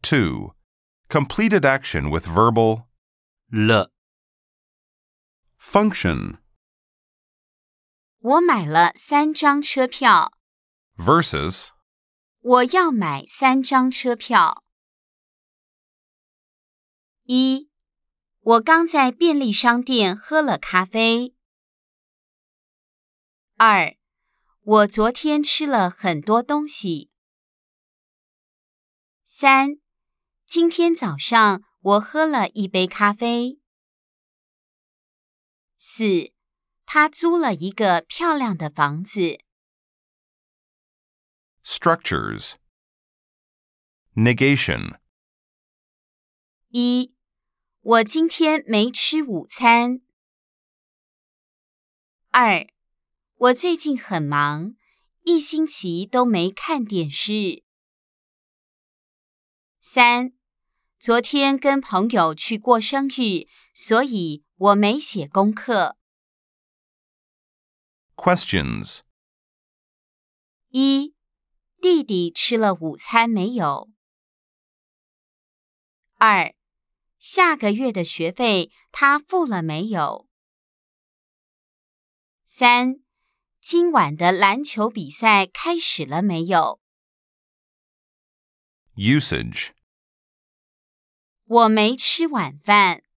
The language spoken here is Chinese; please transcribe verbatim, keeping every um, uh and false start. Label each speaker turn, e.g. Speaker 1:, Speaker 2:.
Speaker 1: two. Completed action with verbal
Speaker 2: 了
Speaker 1: function
Speaker 3: 我买了三张车票。
Speaker 1: versus
Speaker 3: 我要买三张车票。一，我刚在便利商店喝了咖啡。二，我昨天吃了很多东西。三，今天早上我喝了一杯咖啡。四，他租了一个漂亮的房子。
Speaker 1: structures negation
Speaker 3: 一，我今天没吃午餐。二，我最近很忙，一星期都没看电视。三，昨天跟朋友去过生日，所以我没写功课。
Speaker 1: questions
Speaker 3: 一，弟弟吃了午餐没有？二，下个月的学费他付了没有？三，今晚的篮球比赛开始了没有？
Speaker 1: usage
Speaker 3: 我没吃晚饭。